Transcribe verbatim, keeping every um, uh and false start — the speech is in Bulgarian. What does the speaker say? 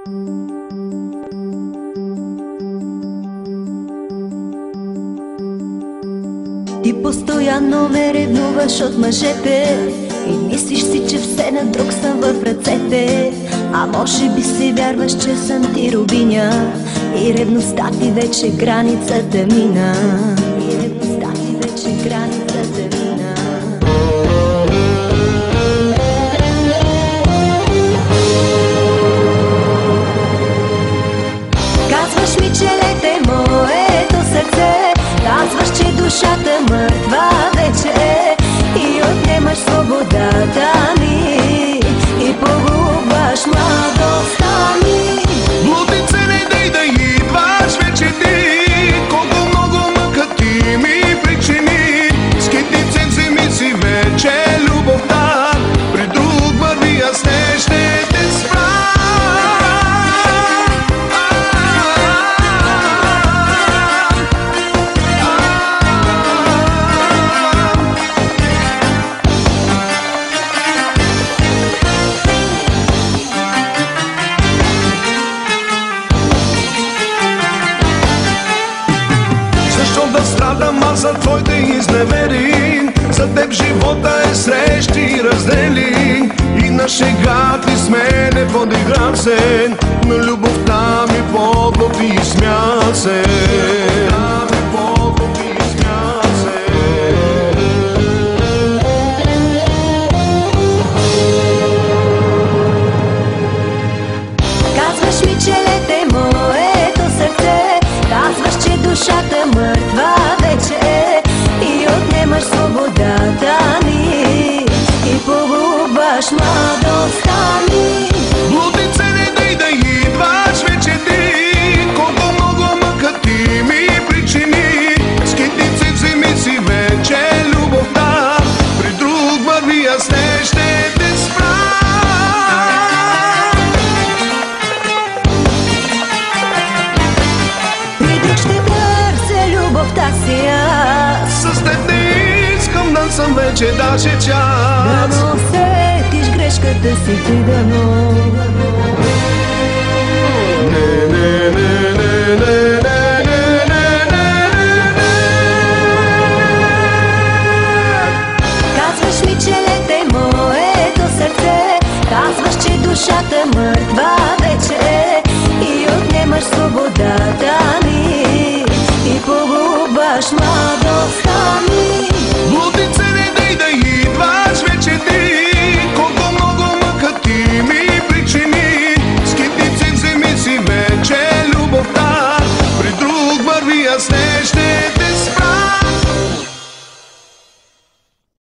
Ти постоянно ме ревнуваш от мъжете и мислиш си, че все на друг съм в ръцете. А може би си вярваш, че съм ти рубиня и ревността ти вече границата мина. И ревността ти вече границата мина. Казваш ми, че лете моето сърце, казваш, че душата мъртва вече е и отнемаш свободата ми и погубваш младостта ми. Блуднице, не дай да идваш вече ти, колко много мъка ти ми причини. Скитнице, вземи си вече любовта, при друг върви, аз не ще те спра. Страдам аз за твоите изневери, за теб живота е срещи и раздели. И на шега ти с мене подиграм се, на любовта ми подло ти изсмя се. Казваш ми, че лете моето сърце, казваш, че душата мъртва вече е и отнемаш свободата ми и погубваш младостта ми. Блуднице, не дай да идваш вече ти, колко много мъка ти ми причини. Скитнице, вземи си вече любовта, при друг върви, аз не ще те спра. С теб не искам да съм вече даже час. Дано усетиш грешката си ти, дано. Не, не, не, не, не, не, не, не, не, не. Казваш ми, че лете моето сърце, казваш, че душата мъртва вече е и отнемаш свободата ми и погубваш младостта ми. Блуднице, не дай да идваш вече ти, колко много мъка ти ми причини. Скитнице, вземи си вече любовта, при друг върви, аз не ще